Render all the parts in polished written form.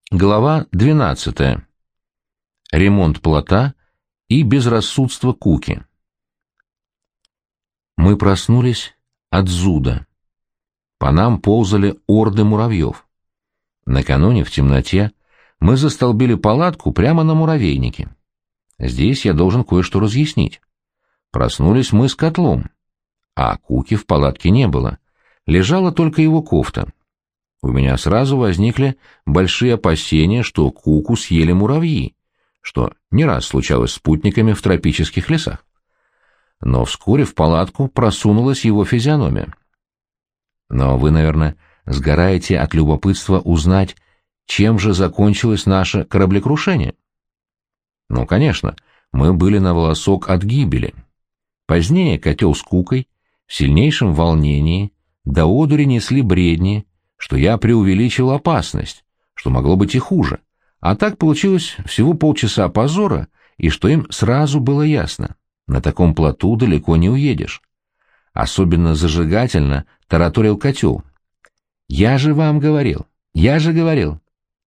Глава 12. Ремонт плота и безрассудство Куки. Мы проснулись от зуда. По нам ползали орды муравьев. Накануне в темноте мы застолбили палатку прямо на муравейнике. Здесь я должен кое-что разъяснить. Проснулись мы с котлом, а Куки в палатке не было. Лежала только его кофта. У меня сразу возникли большие опасения, что Куку съели муравьи, что не раз случалось с путниками в тропических лесах. Но вскоре в палатку просунулась его физиономия. Но вы, наверное, сгораете от любопытства узнать, чем же закончилось наше кораблекрушение. Ну, конечно, мы были на волосок от гибели. Позднее котел с Кукой в сильнейшем волнении до одури несли бредни, что я преувеличил опасность, что могло быть и хуже, а так получилось всего полчаса позора, и что им сразу было ясно: на таком плоту далеко не уедешь. Особенно зажигательно тараторил котел. «Я же вам говорил! Я же говорил!»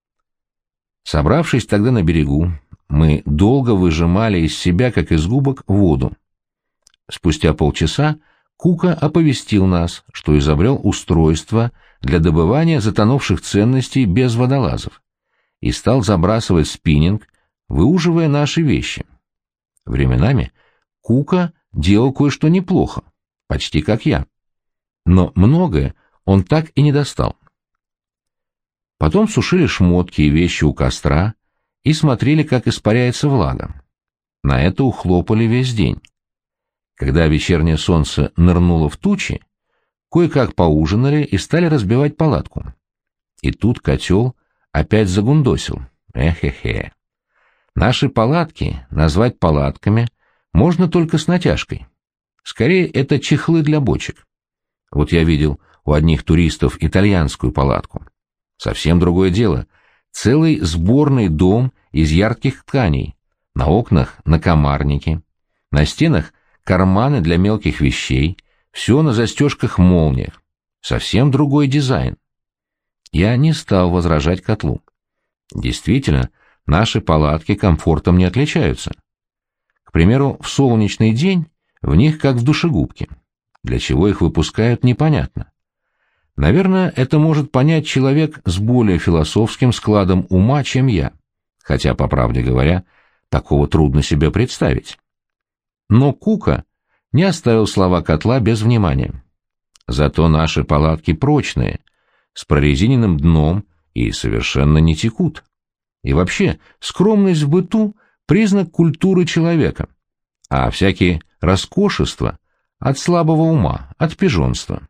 Собравшись тогда на берегу, мы долго выжимали из себя, как из губок, воду. Спустя полчаса Кука оповестил нас, что изобрел устройство для добывания затонувших ценностей без водолазов, и стал забрасывать спиннинг, выуживая наши вещи. Временами Кука делал кое-что неплохо, почти как я, но многое он так и не достал. Потом сушили шмотки и вещи у костра и смотрели, как испаряется влага. На это ухлопали весь день. Когда вечернее солнце нырнуло в тучи, кое-как поужинали и стали разбивать палатку. И тут котел опять загундосил. Эхе-хе. Наши палатки назвать палатками можно только с натяжкой. Скорее, это чехлы для бочек. Вот я видел у одних туристов итальянскую палатку. Совсем другое дело. Целый сборный дом из ярких тканей. На окнах накомарники. На стенах карманы для мелких вещей. Все на застежках-молниях. Совсем другой дизайн. Я не стал возражать котлу. Действительно, наши палатки комфортом не отличаются. К примеру, в солнечный день в них как в душегубке. Для чего их выпускают, непонятно. Наверное, это может понять человек с более философским складом ума, чем я, хотя, по правде говоря, такого трудно себе представить. Но Кука не оставил слова котла без внимания. Зато наши палатки прочные, с прорезиненным дном и совершенно не текут. И вообще, скромность в быту — признак культуры человека, а всякие роскошества — от слабого ума, от пижонства.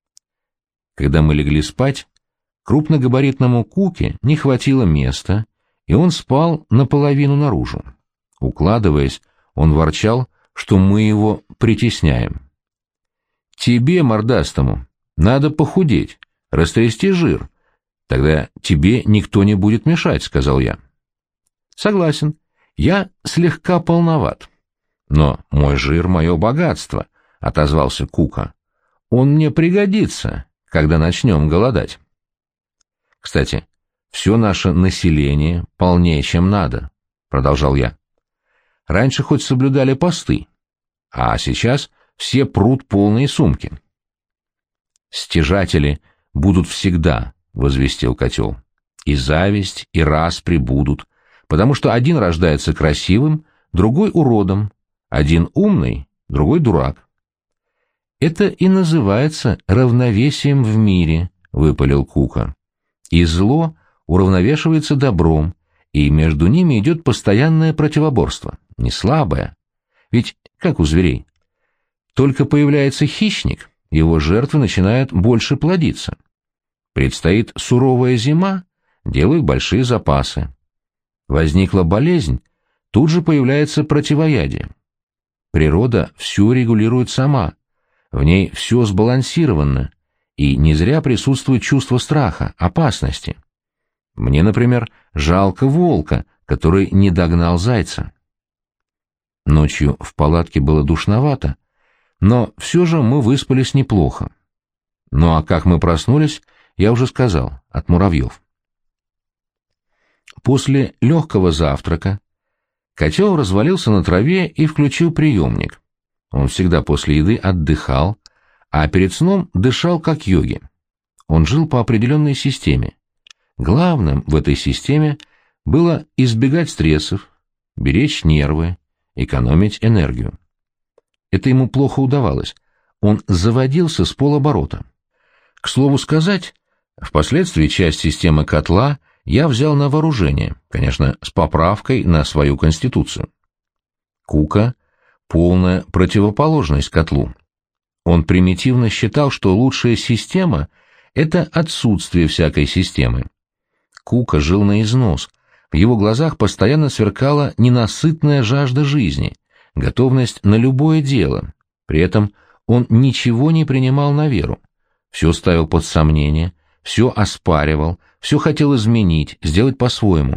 Когда мы легли спать, крупногабаритному Куке не хватило места, и он спал наполовину наружу. Укладываясь, он ворчал, что мы его притесняем. «Тебе, мордастому, надо похудеть, растрясти жир, тогда тебе никто не будет мешать», — сказал я. «Согласен, я слегка полноват. Но мой жир — мое богатство», — отозвался Кука. «Он мне пригодится, когда начнем голодать». «Кстати, все наше население полнее, чем надо», — продолжал я. «Раньше хоть соблюдали посты, а сейчас все прут полные сумки». «Стяжатели будут всегда», — возвестил котел. «И зависть, и распри будут, потому что один рождается красивым, другой — уродом, один умный, другой — дурак». «Это и называется равновесием в мире», — выпалил Кука. «И зло уравновешивается добром, и между ними идет постоянное противоборство, не слабое. Ведь, как у зверей, только появляется хищник, его жертвы начинают больше плодиться. Предстоит суровая зима, делают большие запасы. Возникла болезнь, тут же появляется противоядие. Природа все регулирует сама. В ней все сбалансировано, и не зря присутствует чувство страха, опасности. Мне, например, жалко волка, который не догнал зайца». Ночью в палатке было душновато, но все же мы выспались неплохо. Ну а как мы проснулись, я уже сказал, от муравьев. После легкого завтрака котел развалился на траве и включил приемник. Он всегда после еды отдыхал, а перед сном дышал как йоги. Он жил по определенной системе. Главным в этой системе было избегать стрессов, беречь нервы, экономить энергию. Это ему плохо удавалось. Он заводился с полоборота. К слову сказать, впоследствии часть системы котла я взял на вооружение, конечно, с поправкой на свою конституцию. Кука — полная противоположность котлу. Он примитивно считал, что лучшая система — это отсутствие всякой системы. Кука жил на износ, в его глазах постоянно сверкала ненасытная жажда жизни, готовность на любое дело, при этом он ничего не принимал на веру, все ставил под сомнение, все оспаривал, все хотел изменить, сделать по-своему.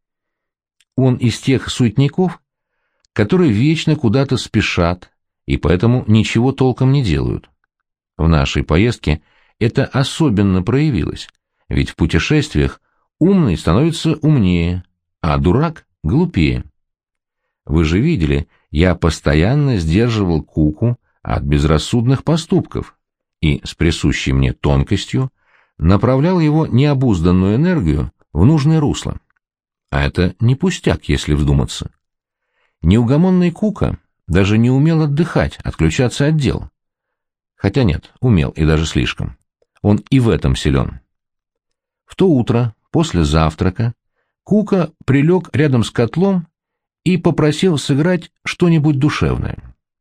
Он из тех суетников, которые вечно куда-то спешат и поэтому ничего толком не делают. В нашей поездке это особенно проявилось, ведь в путешествиях умный становится умнее, а дурак — глупее. Вы же видели, я постоянно сдерживал Куку от безрассудных поступков и с присущей мне тонкостью направлял его необузданную энергию в нужное русло. А это не пустяк, если вдуматься. Неугомонный Кука даже не умел отдыхать, отключаться от дел. Хотя нет, умел, и даже слишком. Он и в этом силен. В то утро, после завтрака, Кука прилег рядом с котлом и попросил сыграть что-нибудь душевное.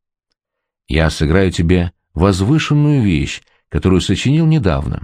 «Я сыграю тебе возвышенную вещь, которую сочинил недавно».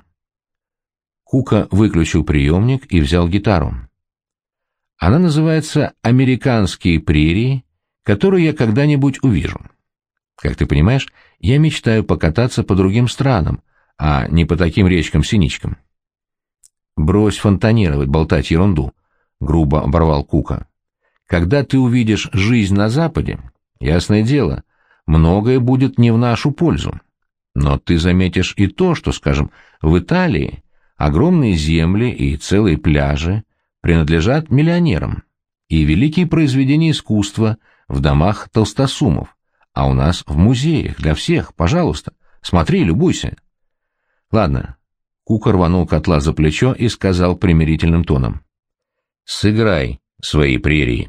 Кука выключил приемник и взял гитару. Она называется «Американские прерии», которую я когда-нибудь увижу. Как ты понимаешь, я мечтаю покататься по другим странам, а не по таким речкам-синичкам. «Брось фонтанировать, болтать ерунду», — грубо оборвал Кука. «Когда ты увидишь жизнь на Западе, ясное дело, многое будет не в нашу пользу. Но ты заметишь и то, что, скажем, в Италии огромные земли и целые пляжи принадлежат миллионерам, и великие произведения искусства в домах толстосумов, а у нас в музеях для всех, пожалуйста, смотри, любуйся». Ладно. Кука рванул котла за плечо и сказал примирительным тоном: «Сыграй свои прерии».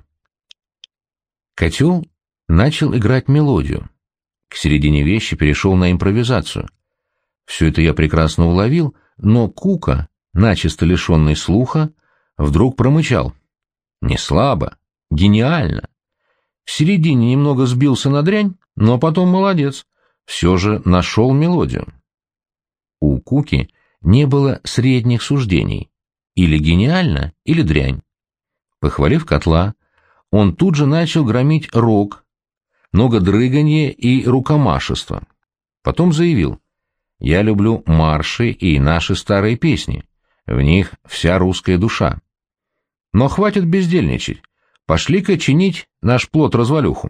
Котел начал играть мелодию. К середине вещи перешел на импровизацию. Все это я прекрасно уловил, но Кука, начисто лишенный слуха, вдруг промычал: «Не слабо, гениально». В середине немного сбился на дрянь, но потом молодец, все же нашел мелодию. У Куки не было средних суждений: или гениально, или дрянь. Похвалив котла, он тут же начал громить рок, многодрыганье и рукомашество. Потом заявил: «Я люблю марши и наши старые песни, в них вся русская душа. Но хватит бездельничать, пошли-ка чинить наш плот-развалюху».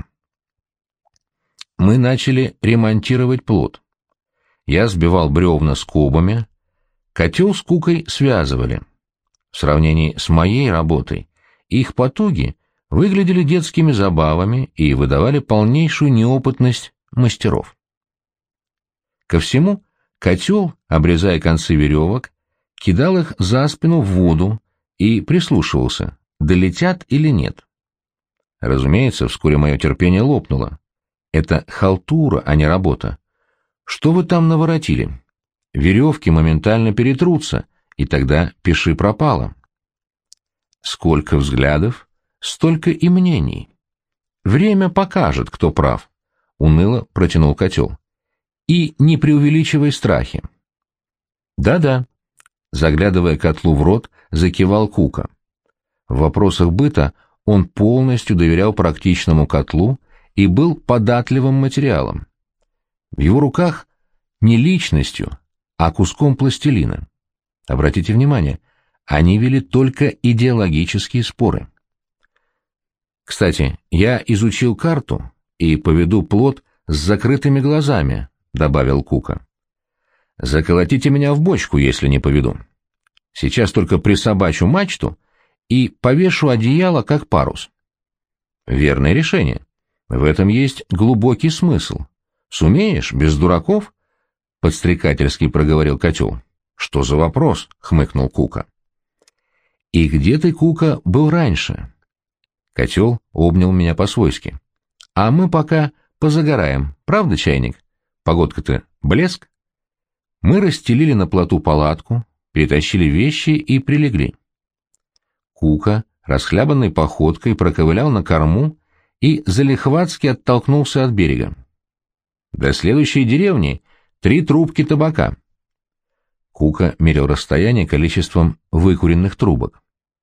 Мы начали ремонтировать плот. Я сбивал бревна скобами, котел с Кукой связывали. В сравнении с моей работой их потуги выглядели детскими забавами и выдавали полнейшую неопытность мастеров. Ко всему, котел, обрезая концы веревок, кидал их за спину в воду и прислушивался, долетят или нет. Разумеется, вскоре мое терпение лопнуло. Это халтура, а не работа. Что вы там наворотили? Веревки моментально перетрутся, и тогда пиши пропало. Сколько взглядов, столько и мнений. Время покажет, кто прав, — уныло протянул котел. И не преувеличивай страхи. Да-да, заглядывая котлу в рот, закивал Кука. В вопросах быта он полностью доверял практичному котлу и был податливым материалом. В его руках не личностью, а куском пластилина. Обратите внимание, они вели только идеологические споры. «Кстати, я изучил карту и поведу плот с закрытыми глазами», — добавил Кука. «Заколотите меня в бочку, если не поведу. Сейчас только присобачу мачту, и повешу одеяло, как парус. Верное решение. В этом есть глубокий смысл. Сумеешь, без дураков? Подстрекательски проговорил котел. Что за вопрос? Хмыкнул Кука. И где ты, Кука, был раньше? Котел обнял меня по-свойски. А мы пока позагораем, правда, чайник? Погодка-то блеск. Мы расстелили на плоту палатку, перетащили вещи и прилегли. Кука расхлябанной походкой проковылял на корму и залихватски оттолкнулся от берега. До следующей деревни 3 трубки табака. Кука мерил расстояние количеством выкуренных трубок.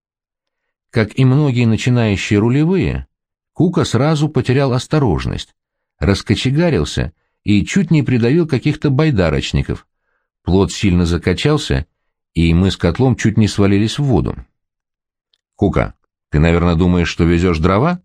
Как и многие начинающие рулевые, Кука сразу потерял осторожность, раскочегарился и чуть не придавил каких-то байдарочников. Плот сильно закачался, и мы с котлом чуть не свалились в воду. «Кука, ты, наверное, думаешь, что везешь дрова?»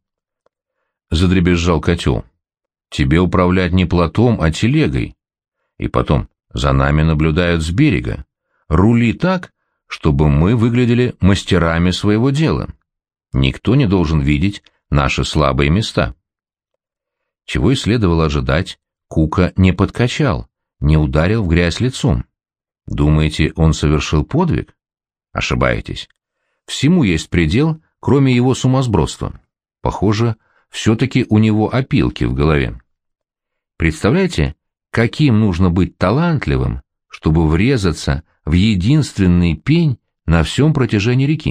Задребезжал котел. «Тебе управлять не плотом, а телегой. И потом, за нами наблюдают с берега. Рули так, чтобы мы выглядели мастерами своего дела. Никто не должен видеть наши слабые места». Чего и следовало ожидать, Кука не подкачал, не ударил в грязь лицом. Думаете, он совершил подвиг? Ошибаетесь. Всему есть предел, кроме его сумасбродства. Похоже, все-таки у него опилки в голове. Представляете, каким нужно быть талантливым, чтобы врезаться в единственный пень на всем протяжении реки?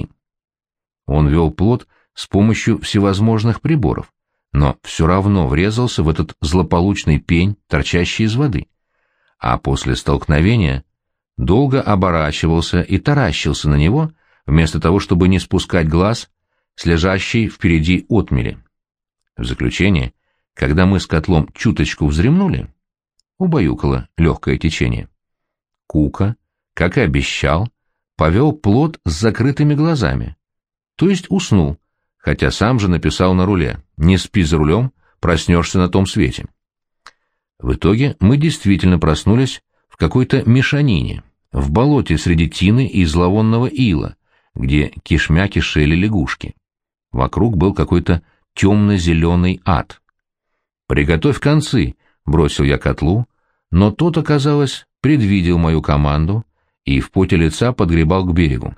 Он вел плот с помощью всевозможных приборов, но все равно врезался в этот злополучный пень, торчащий из воды. А после столкновения долго оборачивался и таращился на него, вместо того, чтобы не спускать глаз с лежащей впереди отмели. В заключение, когда мы с котлом чуточку взремнули, убаюкало легкое течение. Кука, как и обещал, повел плот с закрытыми глазами, то есть уснул, хотя сам же написал на руле: «Не спи за рулем, проснешься на том свете». В итоге мы действительно проснулись в какой-то мешанине, в болоте среди тины и зловонного ила, где кишмя кишели лягушки. Вокруг был какой-то темно-зеленый ад. «Приготовь концы», — бросил я котлу, но тот, оказалось, предвидел мою команду и в поте лица подгребал к берегу.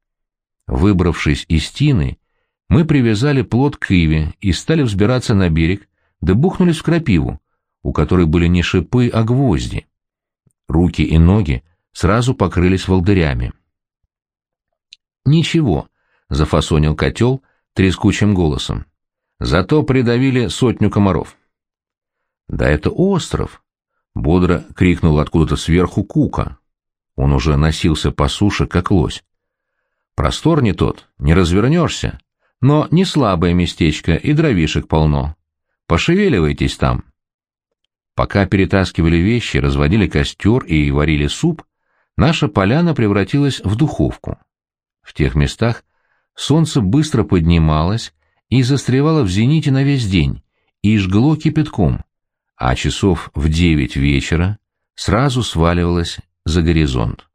Выбравшись из тины, мы привязали плот к иве и стали взбираться на берег, да бухнулись в крапиву, у которой были не шипы, а гвозди. Руки и ноги сразу покрылись волдырями. «Ничего», — зафасонил котел трескучим голосом, — «зато придавили 100 комаров». «Да это остров!» — бодро крикнул откуда-то сверху Кука. Он уже носился по суше, как лось. «Простор не тот, не развернешься, но не слабое местечко и дровишек полно. Пошевеливайтесь там». Пока перетаскивали вещи, разводили костер и варили суп, наша поляна превратилась в духовку. В тех местах солнце быстро поднималось и застревало в зените на весь день и жгло кипятком, а часов в 9 вечера сразу сваливалось за горизонт.